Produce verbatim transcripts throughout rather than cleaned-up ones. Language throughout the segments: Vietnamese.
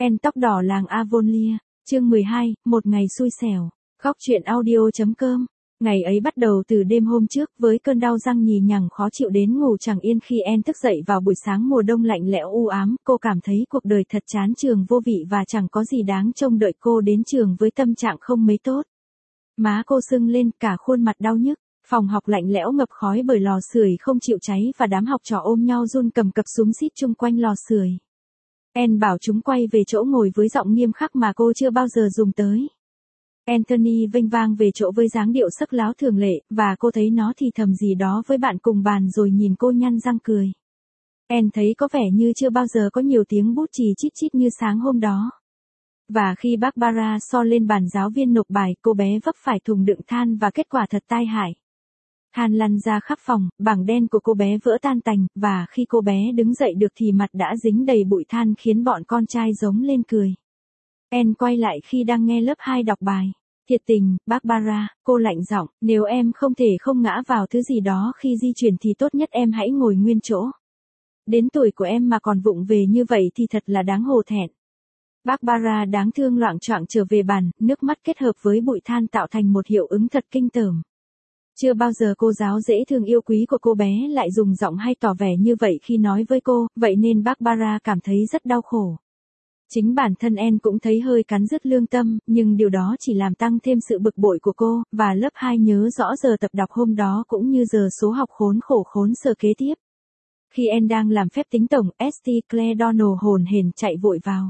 En tóc đỏ làng Avonlea, chương mười hai, một ngày xui xẻo. Góc truyện audio.com. Ngày ấy bắt đầu từ đêm hôm trước với cơn đau răng nhì nhằng khó chịu đến ngủ chẳng yên khi En thức dậy vào buổi sáng mùa đông lạnh lẽo u ám. Cô cảm thấy cuộc đời thật chán trường vô vị và chẳng có gì đáng trông đợi cô đến trường với tâm trạng không mấy tốt. Má cô sưng lên, cả khuôn mặt đau nhức. Phòng học lạnh lẽo ngập khói bởi lò sưởi không chịu cháy và đám học trò ôm nhau run cầm cập xúm xít chung quanh lò sưởi. En bảo chúng quay về chỗ ngồi với giọng nghiêm khắc mà cô chưa bao giờ dùng tới. Anthony vênh vang về chỗ với dáng điệu sắc láo thường lệ, và cô thấy nó thì thầm gì đó với bạn cùng bàn rồi nhìn cô nhăn răng cười. En thấy có vẻ như chưa bao giờ có nhiều tiếng bút chì chít chít như sáng hôm đó. Và khi Barbara so lên bàn giáo viên nộp bài, cô bé vấp phải thùng đựng than và kết quả thật tai hại. Than lăn ra khắp phòng, bảng đen của cô bé vỡ tan tành, và khi cô bé đứng dậy được thì mặt đã dính đầy bụi than khiến bọn con trai giống lên cười. En quay lại khi đang nghe lớp hai đọc bài. Thiệt tình, Barbara, cô lạnh giọng, nếu em không thể không ngã vào thứ gì đó khi di chuyển thì tốt nhất em hãy ngồi nguyên chỗ. Đến tuổi của em mà còn vụng về như vậy thì thật là đáng hổ thẹn. Barbara đáng thương loạng choạng trở về bàn, nước mắt kết hợp với bụi than tạo thành một hiệu ứng thật kinh tởm. Chưa bao giờ cô giáo dễ thương yêu quý của cô bé lại dùng giọng hay tỏ vẻ như vậy khi nói với cô, vậy nên Barbara cảm thấy rất đau khổ. Chính bản thân En cũng thấy hơi cắn rứt lương tâm, nhưng điều đó chỉ làm tăng thêm sự bực bội của cô, và lớp hai nhớ rõ giờ tập đọc hôm đó cũng như giờ số học khốn khổ khốn sở kế tiếp. Khi En đang làm phép tính tổng, Esther Claire Donald hồn hển chạy vội vào.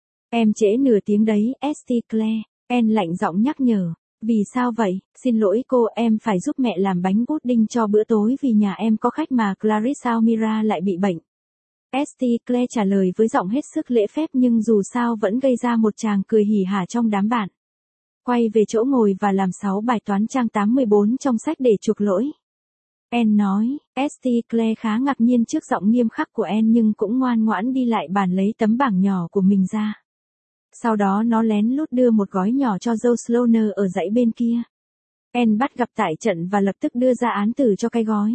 Em trễ nửa tiếng đấy, Esther Claire, En lạnh giọng nhắc nhở. Vì sao vậy? Xin lỗi cô, em phải giúp mẹ làm bánh pudding cho bữa tối vì nhà em có khách mà Clarissa Almira lại bị bệnh. Esther Claire trả lời với giọng hết sức lễ phép nhưng dù sao vẫn gây ra một tràng cười hỉ hả trong đám bạn. Quay về chỗ ngồi và làm sáu bài toán trang tám mươi bốn trong sách để chuộc lỗi. En nói, Esther Claire khá ngạc nhiên trước giọng nghiêm khắc của En nhưng cũng ngoan ngoãn đi lại bàn lấy tấm bảng nhỏ của mình ra. Sau đó nó lén lút đưa một gói nhỏ cho Joe Sloaner ở dãy bên kia. En bắt gặp tại trận và lập tức đưa ra án tử cho cái gói.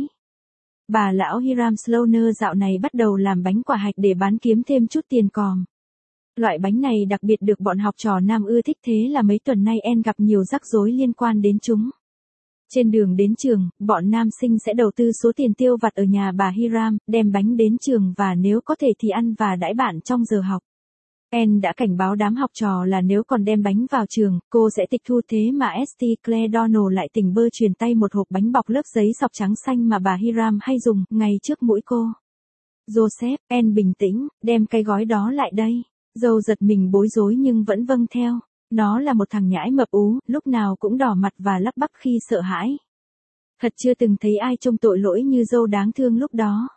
Bà lão Hiram Sloaner dạo này bắt đầu làm bánh quả hạch để bán kiếm thêm chút tiền còm. Loại bánh này đặc biệt được bọn học trò nam ưa thích, thế là mấy tuần nay En gặp nhiều rắc rối liên quan đến chúng. Trên đường đến trường, bọn nam sinh sẽ đầu tư số tiền tiêu vặt ở nhà bà Hiram, đem bánh đến trường và nếu có thể thì ăn và đãi bạn trong giờ học. En đã cảnh báo đám học trò là nếu còn đem bánh vào trường, cô sẽ tịch thu, thế mà Esther Claire Donald lại tình bơ truyền tay một hộp bánh bọc lớp giấy sọc trắng xanh mà bà Hiram hay dùng, ngay trước mũi cô. Joseph, En bình tĩnh, đem cái gói đó lại đây. Joe giật mình bối rối nhưng vẫn vâng theo. Nó là một thằng nhãi mập ú, lúc nào cũng đỏ mặt và lắp bắp khi sợ hãi. Thật chưa từng thấy ai trông tội lỗi như Joe đáng thương lúc đó.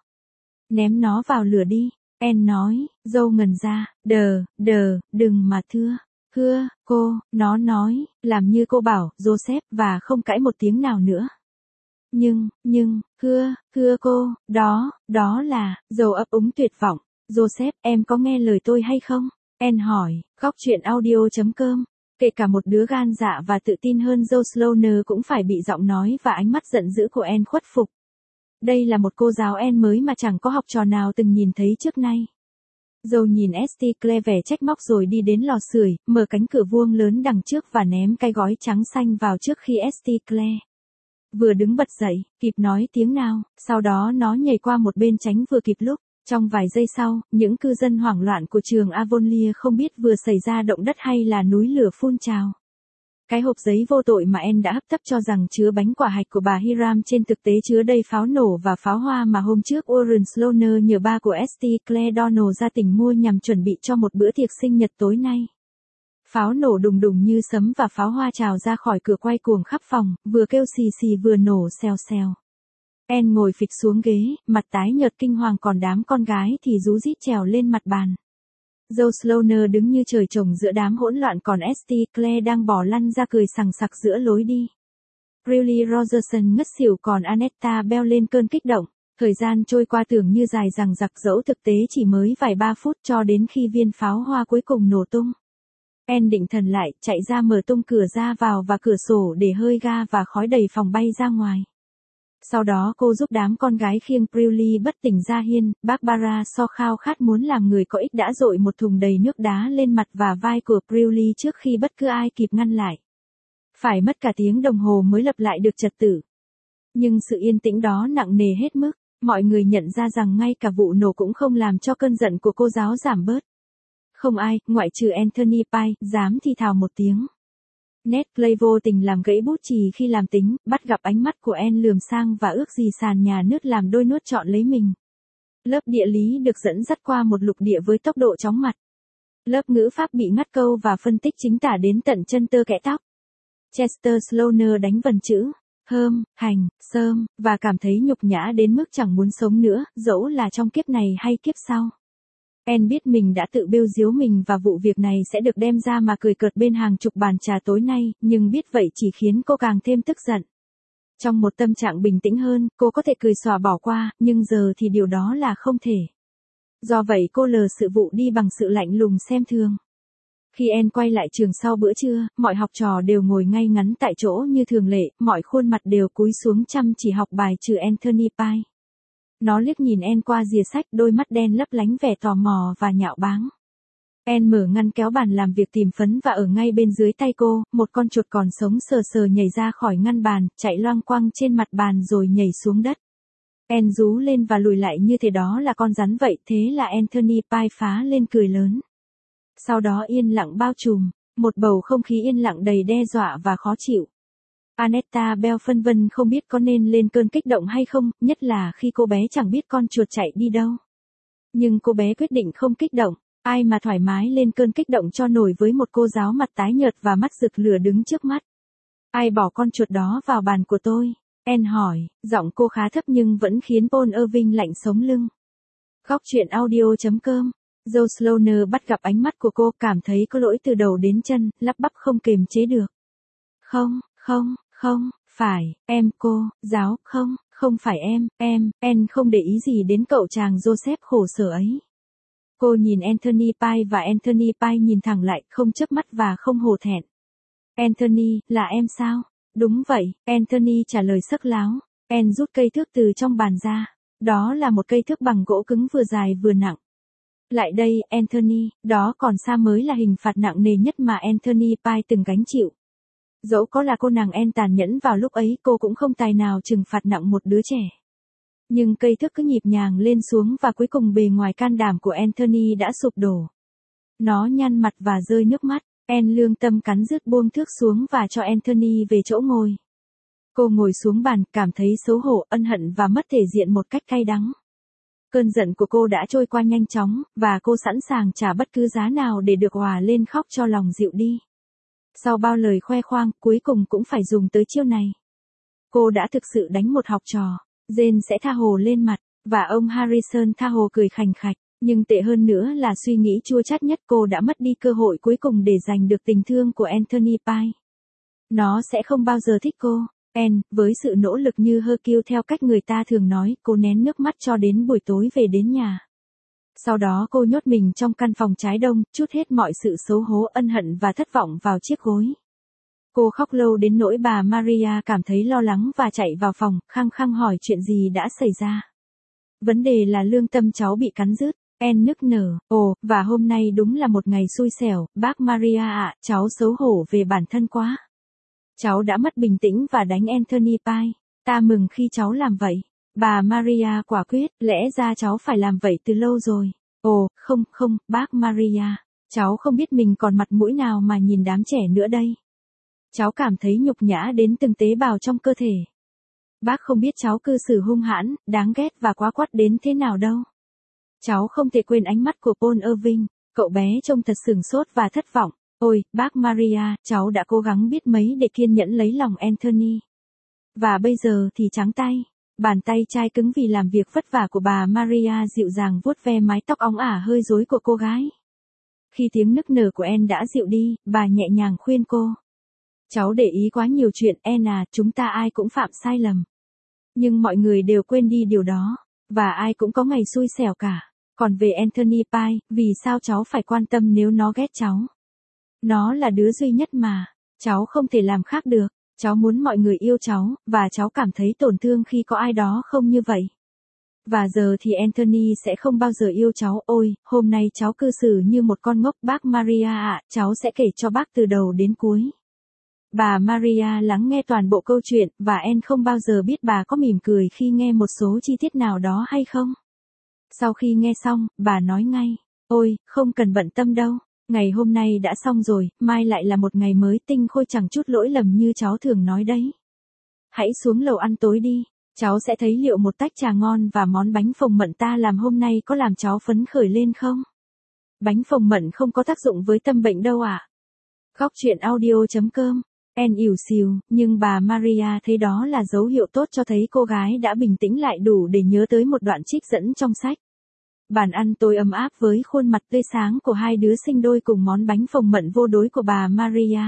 Ném nó vào lửa đi. En nói, Joe ngần ra, đờ, đờ, đừng mà thưa, thưa, cô, nó nói, làm như cô bảo, Joseph, và không cãi một tiếng nào nữa. Nhưng, nhưng, thưa, thưa cô, đó, đó là, Joe ấp úng tuyệt vọng, Joseph, em có nghe lời tôi hay không? En hỏi, góc truyện audio.com, kể cả một đứa gan dạ và tự tin hơn Joe Sloaner cũng phải bị giọng nói và ánh mắt giận dữ của En khuất phục. Đây là một cô giáo En mới mà chẳng có học trò nào từng nhìn thấy trước nay. Joe nhìn Esther Claire vẻ trách móc rồi đi đến lò sưởi, mở cánh cửa vuông lớn đằng trước và ném cái gói trắng xanh vào trước khi Esther Claire vừa đứng bật dậy, kịp nói tiếng nào, sau đó nó nhảy qua một bên tránh vừa kịp lúc. Trong vài giây sau, những cư dân hoảng loạn của trường Avonlea không biết vừa xảy ra động đất hay là núi lửa phun trào. Cái hộp giấy vô tội mà En đã hấp tấp cho rằng chứa bánh quả hạch của bà Hiram trên thực tế chứa đầy pháo nổ và pháo hoa mà hôm trước Warren Sloaner nhờ ba của Esther Claire Donald ra tỉnh mua nhằm chuẩn bị cho một bữa tiệc sinh nhật tối nay. Pháo nổ đùng đùng như sấm và pháo hoa trào ra khỏi cửa quay cuồng khắp phòng, vừa kêu xì xì vừa nổ xèo xèo. En ngồi phịch xuống ghế, mặt tái nhợt kinh hoàng, còn đám con gái thì rú rít trèo lên mặt bàn. Joe Sloaner đứng như trời trồng giữa đám hỗn loạn, còn Esther Claire đang bò lăn ra cười sằng sặc giữa lối đi. Riley Rogerson ngất xỉu, còn Annetta Bell lên cơn kích động. Thời gian trôi qua tưởng như dài dằng dặc dẫu thực tế chỉ mới vài ba phút cho đến khi viên pháo hoa cuối cùng nổ tung. En định thần lại, chạy ra mở tung cửa ra vào và cửa sổ để hơi ga và khói đầy phòng bay ra ngoài. Sau đó cô giúp đám con gái khiêng Prilly bất tỉnh ra hiên, Barbara so khao khát muốn làm người có ích đã dội một thùng đầy nước đá lên mặt và vai của Prilly trước khi bất cứ ai kịp ngăn lại. Phải mất cả tiếng đồng hồ mới lập lại được trật tự. Nhưng sự yên tĩnh đó nặng nề hết mức, mọi người nhận ra rằng ngay cả vụ nổ cũng không làm cho cơn giận của cô giáo giảm bớt. Không ai, ngoại trừ Anthony Pye, dám thì thào một tiếng. Ned Clay vô tình làm gãy bút chì khi làm tính, bắt gặp ánh mắt của Anne lườm sang và ước gì sàn nhà nứt làm đôi nuốt trọn lấy mình. Lớp địa lý được dẫn dắt qua một lục địa với tốc độ chóng mặt. Lớp ngữ pháp bị ngắt câu và phân tích chính tả đến tận chân tơ kẽ tóc. Chester Sloaner đánh vần chữ, hơm, hành, sơm, và cảm thấy nhục nhã đến mức chẳng muốn sống nữa, dẫu là trong kiếp này hay kiếp sau. Anne biết mình đã tự bêu diếu mình và vụ việc này sẽ được đem ra mà cười cợt bên hàng chục bàn trà tối nay, nhưng biết vậy chỉ khiến cô càng thêm tức giận. Trong một tâm trạng bình tĩnh hơn, cô có thể cười xòa bỏ qua, nhưng giờ thì điều đó là không thể. Do vậy cô lờ sự vụ đi bằng sự lạnh lùng xem thường. Khi Anne quay lại trường sau bữa trưa, mọi học trò đều ngồi ngay ngắn tại chỗ như thường lệ, mọi khuôn mặt đều cúi xuống chăm chỉ học bài trừ Anthony Pye. Nó liếc nhìn Anne qua rìa sách, đôi mắt đen lấp lánh vẻ tò mò và nhạo báng. Anne mở ngăn kéo bàn làm việc tìm phấn và ở ngay bên dưới tay cô, một con chuột còn sống sờ sờ nhảy ra khỏi ngăn bàn, chạy loang quăng trên mặt bàn rồi nhảy xuống đất. Anne rú lên và lùi lại như thế đó là con rắn vậy, thế là Anthony Pye phá lên cười lớn. Sau đó yên lặng bao trùm, một bầu không khí yên lặng đầy đe dọa và khó chịu. Annetta Bell phân vân không biết có nên lên cơn kích động hay không, nhất là khi cô bé chẳng biết con chuột chạy đi đâu. Nhưng cô bé quyết định không kích động, ai mà thoải mái lên cơn kích động cho nổi với một cô giáo mặt tái nhợt và mắt rực lửa đứng trước mắt. Ai bỏ con chuột đó vào bàn của tôi? Anne hỏi, giọng cô khá thấp nhưng vẫn khiến Paul Irving lạnh sống lưng. Góc truyện audio chấm com. Joe Sloaner bắt gặp ánh mắt của cô, cảm thấy có lỗi từ đầu đến chân, lắp bắp không kềm chế được. Không, không, không, phải, em cô, giáo, không, không phải em, em, em không để ý gì đến cậu chàng Joseph khổ sở ấy. Cô nhìn Anthony Pye và Anthony Pye nhìn thẳng lại, không chớp mắt và không hổ thẹn. Anthony, là em sao? Đúng vậy, Anthony trả lời sắc láo. Anne rút cây thước từ trong bàn ra. Đó là một cây thước bằng gỗ cứng vừa dài vừa nặng. Lại đây, Anthony, đó còn xa mới là hình phạt nặng nề nhất mà Anthony Pye từng gánh chịu. Dẫu có là cô nàng Anne tàn nhẫn vào lúc ấy, cô cũng không tài nào trừng phạt nặng một đứa trẻ. Nhưng cây thước cứ nhịp nhàng lên xuống và cuối cùng bề ngoài can đảm của Anthony đã sụp đổ. Nó nhăn mặt và rơi nước mắt. Anne lương tâm cắn rứt buông thước xuống và cho Anthony về chỗ ngồi. Cô ngồi xuống bàn, cảm thấy xấu hổ, ân hận và mất thể diện một cách cay đắng. Cơn giận của cô đã trôi qua nhanh chóng, và cô sẵn sàng trả bất cứ giá nào để được hòa lên khóc cho lòng dịu đi. Sau bao lời khoe khoang, cuối cùng cũng phải dùng tới chiêu này. Cô đã thực sự đánh một học trò. Jane sẽ tha hồ lên mặt, và ông Harrison tha hồ cười khành khạch. Nhưng tệ hơn nữa là suy nghĩ chua chát nhất, cô đã mất đi cơ hội cuối cùng để giành được tình thương của Anthony Pye. Nó sẽ không bao giờ thích cô. Anne, với sự nỗ lực như Hercule theo cách người ta thường nói, cô nén nước mắt cho đến buổi tối về đến nhà. Sau đó cô nhốt mình trong căn phòng trái đông, trút hết mọi sự xấu hổ, ân hận và thất vọng vào chiếc gối. Cô khóc lâu đến nỗi bà Maria cảm thấy lo lắng và chạy vào phòng, khăng khăng hỏi chuyện gì đã xảy ra. Vấn đề là lương tâm cháu bị cắn rứt. Anne nức nở, ồ, và hôm nay đúng là một ngày xui xẻo, bác Maria ạ, cháu xấu hổ về bản thân quá. Cháu đã mất bình tĩnh và đánh Anthony Pye. Ta mừng khi cháu làm vậy. Bà Maria quả quyết, lẽ ra cháu phải làm vậy từ lâu rồi. Ồ, không, không, bác Maria. Cháu không biết mình còn mặt mũi nào mà nhìn đám trẻ nữa đây. Cháu cảm thấy nhục nhã đến từng tế bào trong cơ thể. Bác không biết cháu cư xử hung hãn, đáng ghét và quá quắt đến thế nào đâu. Cháu không thể quên ánh mắt của Paul Irving, cậu bé trông thật sửng sốt và thất vọng. Ôi, bác Maria, cháu đã cố gắng biết mấy để kiên nhẫn lấy lòng Anthony. Và bây giờ thì trắng tay. Bàn tay chai cứng vì làm việc vất vả của bà Maria dịu dàng vuốt ve mái tóc óng ả hơi rối của cô gái. Khi tiếng nức nở của Anne đã dịu đi, bà nhẹ nhàng khuyên cô. Cháu để ý quá nhiều chuyện, Anne à, chúng ta ai cũng phạm sai lầm. Nhưng mọi người đều quên đi điều đó. Và ai cũng có ngày xui xẻo cả. Còn về Anthony Pye, vì sao cháu phải quan tâm nếu nó ghét cháu? Nó là đứa duy nhất mà. Cháu không thể làm khác được. Cháu muốn mọi người yêu cháu, và cháu cảm thấy tổn thương khi có ai đó không như vậy. Và giờ thì Anthony sẽ không bao giờ yêu cháu. Ôi, hôm nay cháu cư xử như một con ngốc bác Maria ạ, cháu sẽ kể cho bác từ đầu đến cuối. Bà Maria lắng nghe toàn bộ câu chuyện, và Anne không bao giờ biết bà có mỉm cười khi nghe một số chi tiết nào đó hay không. Sau khi nghe xong, bà nói ngay, ôi, không cần bận tâm đâu. Ngày hôm nay đã xong rồi, mai lại là một ngày mới tinh khôi chẳng chút lỗi lầm như cháu thường nói đấy. Hãy xuống lầu ăn tối đi, cháu sẽ thấy liệu một tách trà ngon và món bánh phồng mận ta làm hôm nay có làm cháu phấn khởi lên không? Bánh phồng mận không có tác dụng với tâm bệnh đâu ạ. À? Khóc chuyện audio chấm com. Anne ỉu xìu, nhưng bà Maria thấy đó là dấu hiệu tốt cho thấy cô gái đã bình tĩnh lại đủ để nhớ tới một đoạn trích dẫn trong sách. Bàn ăn tối ấm áp với khuôn mặt tươi sáng của hai đứa sinh đôi cùng món bánh phồng mận vô đối của bà Maria.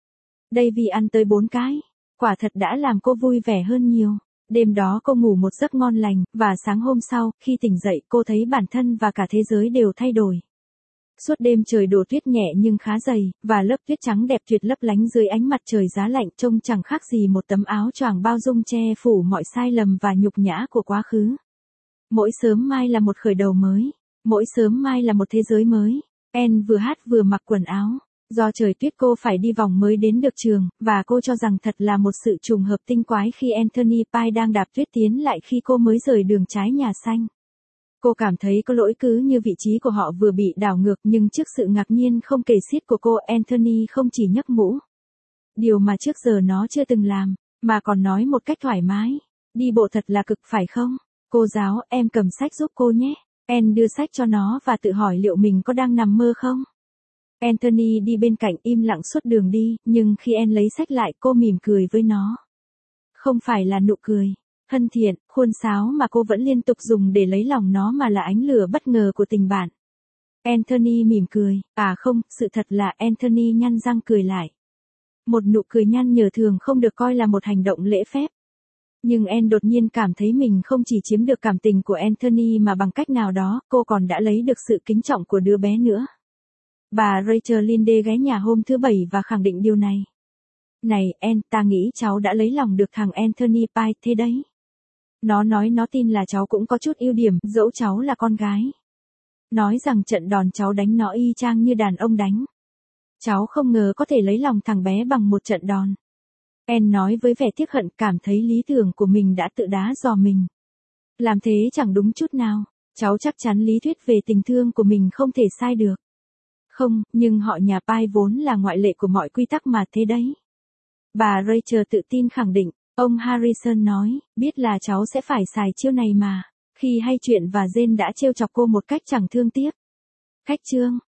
Davy ăn tới bốn cái, quả thật đã làm cô vui vẻ hơn nhiều. Đêm đó cô ngủ một giấc ngon lành, và sáng hôm sau, khi tỉnh dậy cô thấy bản thân và cả thế giới đều thay đổi. Suốt đêm trời đổ tuyết nhẹ nhưng khá dày, và lớp tuyết trắng đẹp tuyệt lấp lánh dưới ánh mặt trời giá lạnh trông chẳng khác gì một tấm áo choàng bao dung che phủ mọi sai lầm và nhục nhã của quá khứ. Mỗi sớm mai là một khởi đầu mới, mỗi sớm mai là một thế giới mới. Anne vừa hát vừa mặc quần áo. Do trời tuyết cô phải đi vòng mới đến được trường, và cô cho rằng thật là một sự trùng hợp tinh quái khi Anthony Pye đang đạp tuyết tiến lại khi cô mới rời đường trái nhà xanh. Cô cảm thấy có lỗi cứ như vị trí của họ vừa bị đảo ngược, nhưng trước sự ngạc nhiên không kể xiết của cô, Anthony không chỉ nhấc mũ. Điều mà trước giờ nó chưa từng làm, mà còn nói một cách thoải mái. Đi bộ thật là cực phải không? Cô giáo, em cầm sách giúp cô nhé. Anne đưa sách cho nó và tự hỏi liệu mình có đang nằm mơ không? Anthony đi bên cạnh im lặng suốt đường đi, nhưng khi Anne lấy sách lại cô mỉm cười với nó. Không phải là nụ cười thân thiện, khuôn sáo mà cô vẫn liên tục dùng để lấy lòng nó, mà là ánh lửa bất ngờ của tình bạn. Anthony mỉm cười, à không, sự thật là Anthony nhăn răng cười lại. Một nụ cười nhăn nhở thường không được coi là một hành động lễ phép. Nhưng Anne đột nhiên cảm thấy mình không chỉ chiếm được cảm tình của Anthony mà bằng cách nào đó, cô còn đã lấy được sự kính trọng của đứa bé nữa. Bà Rachel Linde ghé nhà hôm thứ Bảy và khẳng định điều này. Này, Anne, ta nghĩ cháu đã lấy lòng được thằng Anthony Pye thế đấy. Nó nói nó tin là cháu cũng có chút ưu điểm, dẫu cháu là con gái. Nói rằng trận đòn cháu đánh nó y chang như đàn ông đánh. Cháu không ngờ có thể lấy lòng thằng bé bằng một trận đòn. Anne nói với vẻ tiếc hận, cảm thấy lý tưởng của mình đã tự đá dò mình. Làm thế chẳng đúng chút nào, cháu chắc chắn lý thuyết về tình thương của mình không thể sai được. Không, nhưng họ nhà Pye vốn là ngoại lệ của mọi quy tắc mà thế đấy. Bà Rachel tự tin khẳng định, ông Harrison nói, biết là cháu sẽ phải xài chiêu này mà, khi hay chuyện và Jane đã trêu chọc cô một cách chẳng thương tiếc. Khách chương